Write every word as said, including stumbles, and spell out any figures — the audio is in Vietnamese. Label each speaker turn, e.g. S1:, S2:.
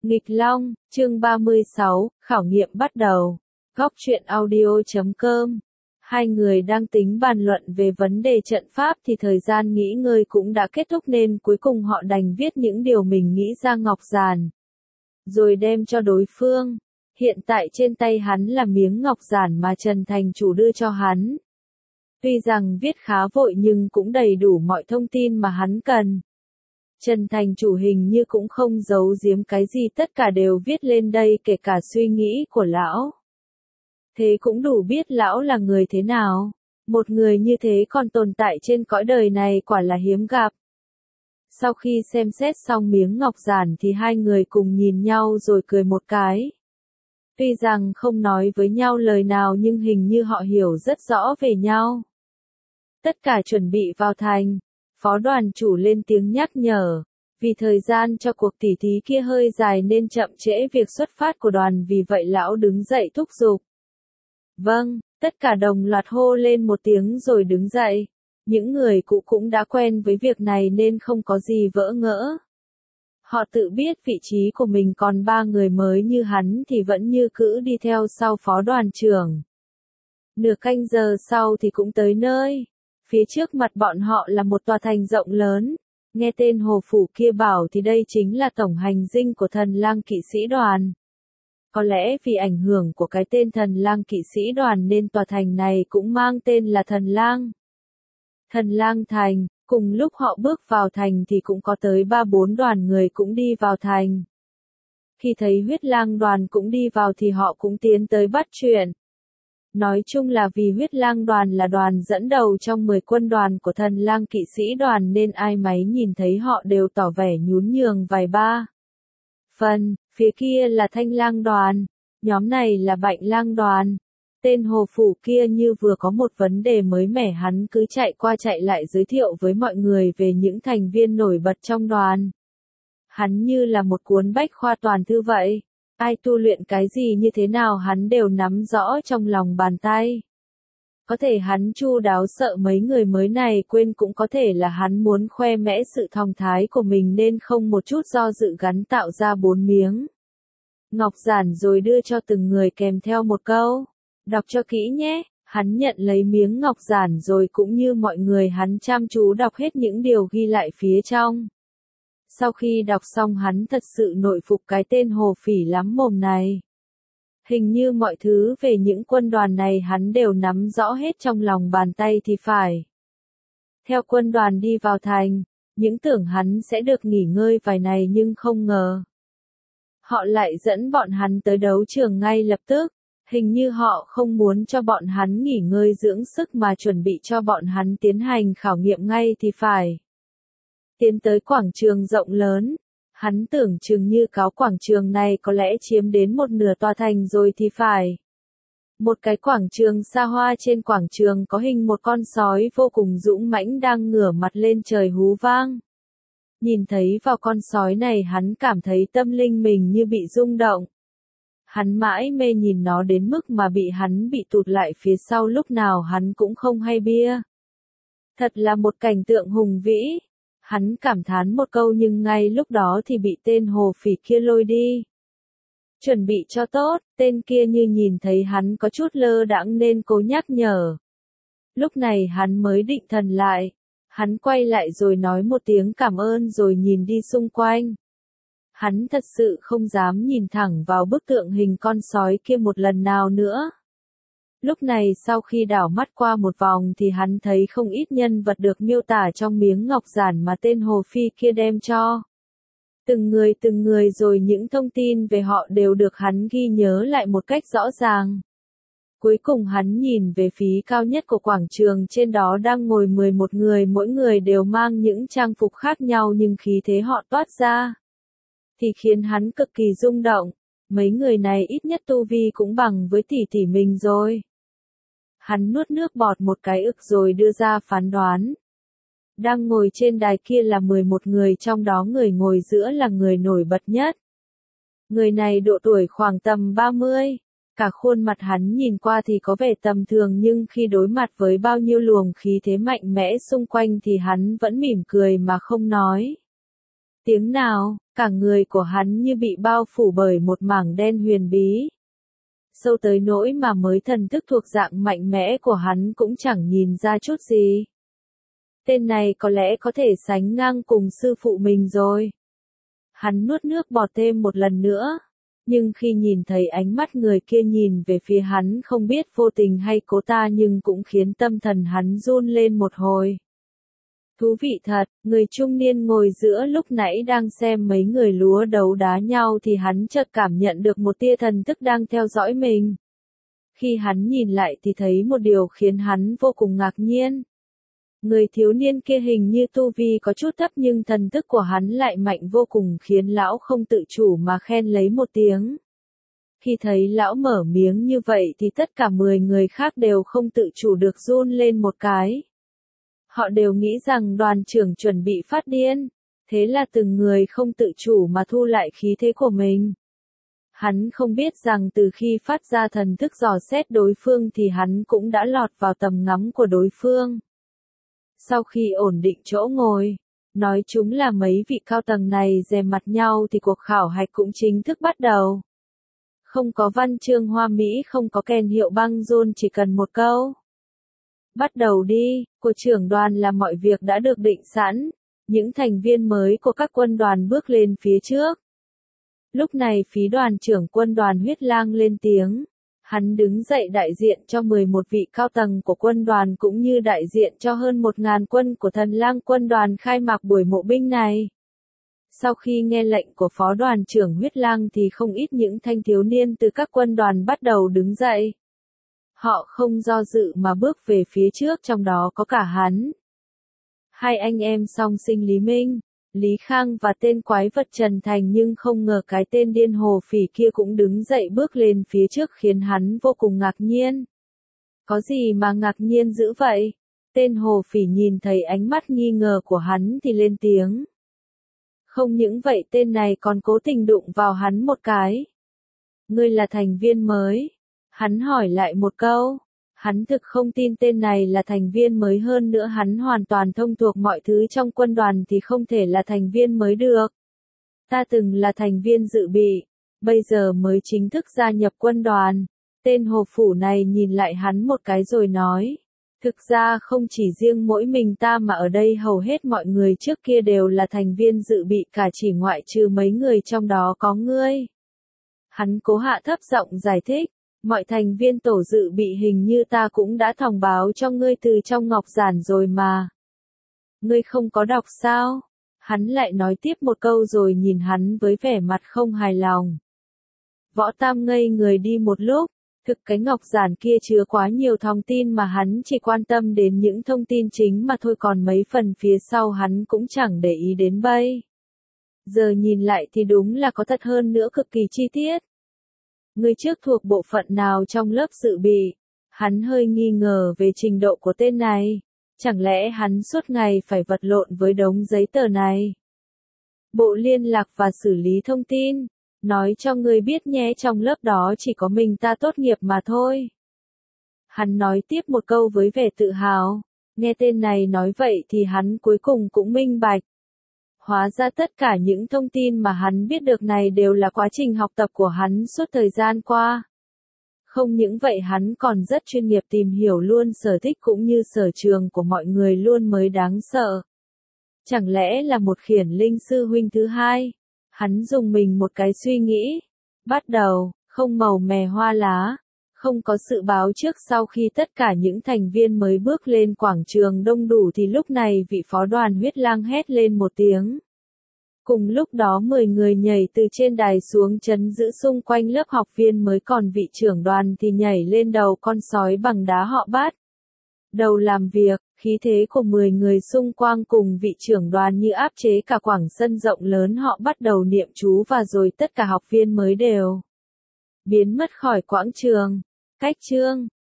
S1: Nghịch Long, chương ba mươi sáu, khảo nghiệm bắt đầu. Góc truyện audio chấm com. Hai người đang tính bàn luận về vấn đề trận pháp thì thời gian nghỉ ngơi cũng đã kết thúc nên cuối cùng họ đành viết những điều mình nghĩ ra ngọc giản. Rồi đem cho đối phương. Hiện tại trên tay hắn là miếng ngọc giản mà Trần Thành Chủ đưa cho hắn. Tuy rằng viết khá vội nhưng cũng đầy đủ mọi thông tin mà hắn cần. Trần Thành Chủ hình như cũng không giấu giếm cái gì, tất cả đều viết lên đây, kể cả suy nghĩ của lão. Thế cũng đủ biết lão là người thế nào. Một người như thế còn tồn tại trên cõi đời này quả là hiếm gặp. Sau khi xem xét xong miếng ngọc giản thì hai người cùng nhìn nhau rồi cười một cái. Tuy rằng không nói với nhau lời nào nhưng hình như họ hiểu rất rõ về nhau. Tất cả chuẩn bị vào thành. Phó đoàn chủ lên tiếng nhắc nhở, vì thời gian cho cuộc tỉ thí kia hơi dài nên chậm trễ việc xuất phát của đoàn, vì vậy lão đứng dậy thúc giục. Vâng, tất cả đồng loạt hô lên một tiếng rồi đứng dậy. Những người cũ cũng đã quen với việc này nên không có gì vỡ ngỡ. Họ tự biết vị trí của mình, còn ba người mới như hắn thì vẫn như cũ đi theo sau phó đoàn trưởng. Nửa canh giờ sau thì cũng tới nơi. Phía trước mặt bọn họ là một tòa thành rộng lớn. Nghe tên hồ phủ kia bảo thì đây chính là tổng hành dinh của thần lang kỵ sĩ đoàn. Có lẽ vì ảnh hưởng của cái tên thần lang kỵ sĩ đoàn nên tòa thành này cũng mang tên là thần lang. Thần lang thành, cùng lúc họ bước vào thành thì cũng có tới ba bốn đoàn người cũng đi vào thành. Khi thấy huyết lang đoàn cũng đi vào thì họ cũng tiến tới bắt chuyện. Nói chung là vì huyết lang đoàn là đoàn dẫn đầu trong mười quân đoàn của thần lang kỵ sĩ đoàn nên ai máy nhìn thấy họ đều tỏ vẻ nhún nhường vài ba phần. Phía kia là thanh lang đoàn, nhóm này là bạnh lang đoàn. Tên hồ phủ kia như vừa có một vấn đề mới mẻ, hắn cứ chạy qua chạy lại giới thiệu với mọi người về những thành viên nổi bật trong đoàn. Hắn như là một cuốn bách khoa toàn thư vậy. Ai tu luyện cái gì như thế nào hắn đều nắm rõ trong lòng bàn tay. Có thể hắn chu đáo sợ mấy người mới này quên, cũng có thể là hắn muốn khoe mẽ sự thong thái của mình nên không một chút do dự gắn tạo ra bốn miếng ngọc giản rồi đưa cho từng người kèm theo một câu. Đọc cho kỹ nhé. Hắn nhận lấy miếng ngọc giản rồi cũng như mọi người hắn chăm chú đọc hết những điều ghi lại phía trong. Sau khi đọc xong hắn thật sự nội phục cái tên hồ phỉ lắm mồm này. Hình như mọi thứ về những quân đoàn này hắn đều nắm rõ hết trong lòng bàn tay thì phải. Theo quân đoàn đi vào thành, những tưởng hắn sẽ được nghỉ ngơi vài ngày nhưng không ngờ. Họ lại dẫn bọn hắn tới đấu trường ngay lập tức. Hình như họ không muốn cho bọn hắn nghỉ ngơi dưỡng sức mà chuẩn bị cho bọn hắn tiến hành khảo nghiệm ngay thì phải. Tiến tới quảng trường rộng lớn, hắn tưởng chừng như cáo quảng trường này có lẽ chiếm đến một nửa tòa thành rồi thì phải. Một cái quảng trường xa hoa, trên quảng trường có hình một con sói vô cùng dũng mãnh đang ngửa mặt lên trời hú vang. Nhìn thấy vào con sói này hắn cảm thấy tâm linh mình như bị rung động. Hắn mãi mê nhìn nó đến mức mà bị hắn bị tụt lại phía sau lúc nào hắn cũng không hay bia. Thật là một cảnh tượng hùng vĩ. Hắn cảm thán một câu nhưng ngay lúc đó thì bị tên hồ phỉ kia lôi đi. Chuẩn bị cho tốt, tên kia như nhìn thấy hắn có chút lơ đãng nên cố nhắc nhở. Lúc này hắn mới định thần lại. Hắn quay lại rồi nói một tiếng cảm ơn rồi nhìn đi xung quanh. Hắn thật sự không dám nhìn thẳng vào bức tượng hình con sói kia một lần nào nữa. Lúc này sau khi đảo mắt qua một vòng thì hắn thấy không ít nhân vật được miêu tả trong miếng ngọc giản mà tên hồ phi kia đem cho. Từng người từng người rồi những thông tin về họ đều được hắn ghi nhớ lại một cách rõ ràng. Cuối cùng hắn nhìn về phía cao nhất của quảng trường, trên đó đang ngồi mười một người, mỗi người đều mang những trang phục khác nhau nhưng khí thế họ toát ra thì khiến hắn cực kỳ rung động. Mấy người này ít nhất tu vi cũng bằng với tỷ tỷ mình rồi. Hắn nuốt nước bọt một cái ực rồi đưa ra phán đoán. Đang ngồi trên đài kia là mười một người, trong đó người ngồi giữa là người nổi bật nhất. Người này độ tuổi khoảng tầm ba mươi. Cả khuôn mặt hắn nhìn qua thì có vẻ tầm thường nhưng khi đối mặt với bao nhiêu luồng khí thế mạnh mẽ xung quanh thì hắn vẫn mỉm cười mà không nói. tiếng nào, cả người của hắn như bị bao phủ bởi một mảng đen huyền bí. Sâu tới nỗi mà mới thần thức thuộc dạng mạnh mẽ của hắn cũng chẳng nhìn ra chút gì. Tên này có lẽ có thể sánh ngang cùng sư phụ mình rồi. Hắn nuốt nước bọt thêm một lần nữa. Nhưng khi nhìn thấy ánh mắt người kia nhìn về phía hắn không biết vô tình hay cố ta nhưng cũng khiến tâm thần hắn run lên một hồi. Thú vị thật, người trung niên ngồi giữa lúc nãy đang xem mấy người lúa đấu đá nhau thì hắn chợt cảm nhận được một tia thần thức đang theo dõi mình. Khi hắn nhìn lại thì thấy một điều khiến hắn vô cùng ngạc nhiên. Người thiếu niên kia hình như tu vi có chút thấp nhưng thần thức của hắn lại mạnh vô cùng khiến lão không tự chủ mà khen lấy một tiếng. Khi thấy lão mở miếng như vậy thì tất cả mười người khác đều không tự chủ được run lên một cái. Họ đều nghĩ rằng đoàn trưởng chuẩn bị phát điên, thế là từng người không tự chủ mà thu lại khí thế của mình. Hắn không biết rằng từ khi phát ra thần thức dò xét đối phương thì hắn cũng đã lọt vào tầm ngắm của đối phương. Sau khi ổn định chỗ ngồi, nói chúng là mấy vị cao tầng này dè mặt nhau thì cuộc khảo hạch cũng chính thức bắt đầu. Không có văn chương hoa mỹ, không có kèn hiệu băng rôn, chỉ cần một câu. Bắt đầu đi, của trưởng đoàn là mọi việc đã được định sẵn, những thành viên mới của các quân đoàn bước lên phía trước. Lúc này phí đoàn trưởng quân đoàn Huyết Lang lên tiếng. Hắn đứng dậy đại diện cho mười một vị cao tầng của quân đoàn cũng như đại diện cho hơn một nghìn quân của Thần Lang quân đoàn khai mạc buổi mộ binh này. Sau khi nghe lệnh của phó đoàn trưởng Huyết Lang thì không ít những thanh thiếu niên từ các quân đoàn bắt đầu đứng dậy. Họ không do dự mà bước về phía trước, trong đó có cả hắn. Hai anh em song sinh Lý Minh, Lý Khang và tên quái vật Trần Thành, nhưng không ngờ cái tên điên hồ phỉ kia cũng đứng dậy bước lên phía trước khiến hắn vô cùng ngạc nhiên. Có gì mà ngạc nhiên dữ vậy? Tên hồ phỉ nhìn thấy ánh mắt nghi ngờ của hắn thì lên tiếng. Không những vậy tên này còn cố tình đụng vào hắn một cái. Ngươi là thành viên mới? Hắn hỏi lại một câu. Hắn thực không tin tên này là thành viên mới, hơn nữa hắn hoàn toàn thông thuộc mọi thứ trong quân đoàn thì không thể là thành viên mới được. Ta từng là thành viên dự bị, bây giờ mới chính thức gia nhập quân đoàn. Tên hồ phủ này nhìn lại hắn một cái rồi nói. Thực ra không chỉ riêng mỗi mình ta mà ở đây hầu hết mọi người trước kia đều là thành viên dự bị cả, chỉ ngoại trừ mấy người trong đó có ngươi. Hắn cố hạ thấp giọng giải thích. Mọi thành viên tổ dự bị hình như ta cũng đã thông báo cho ngươi từ trong ngọc giản rồi mà. Ngươi không có đọc sao? Hắn lại nói tiếp một câu rồi nhìn hắn với vẻ mặt không hài lòng. Võ Tam ngây người đi một lúc, thực cái ngọc giản kia chứa quá nhiều thông tin mà hắn chỉ quan tâm đến những thông tin chính mà thôi, còn mấy phần phía sau hắn cũng chẳng để ý đến bây. Giờ nhìn lại thì đúng là có thật, hơn nữa cực kỳ chi tiết. Ngươi trước thuộc bộ phận nào trong lớp dự bị? Hắn hơi nghi ngờ về trình độ của tên này. Chẳng lẽ hắn suốt ngày phải vật lộn với đống giấy tờ này? Bộ liên lạc và xử lý thông tin. Nói cho ngươi biết nhé, trong lớp đó chỉ có mình ta tốt nghiệp mà thôi. Hắn nói tiếp một câu với vẻ tự hào. Nghe tên này nói vậy thì hắn cuối cùng cũng minh bạch. Hóa ra tất cả những thông tin mà hắn biết được này đều là quá trình học tập của hắn suốt thời gian qua. Không những vậy hắn còn rất chuyên nghiệp, tìm hiểu luôn sở thích cũng như sở trường của mọi người luôn mới đáng sợ. Chẳng lẽ là một khiển linh sư huynh thứ hai? Hắn dùng mình một cái suy nghĩ. Bắt đầu, không màu mè hoa lá. Không có sự báo trước. Sau khi tất cả những thành viên mới bước lên quảng trường đông đủ thì lúc này vị phó đoàn Huyết Lang hét lên một tiếng. Cùng lúc đó mười người nhảy từ trên đài xuống trấn giữ xung quanh lớp học viên mới, còn vị trưởng đoàn thì nhảy lên đầu con sói bằng đá họ bắt đầu làm việc. Khí thế của mười người xung quanh cùng vị trưởng đoàn như áp chế cả quảng sân rộng lớn. Họ bắt đầu niệm chú và rồi tất cả học viên mới đều biến mất khỏi quảng trường. Cách chương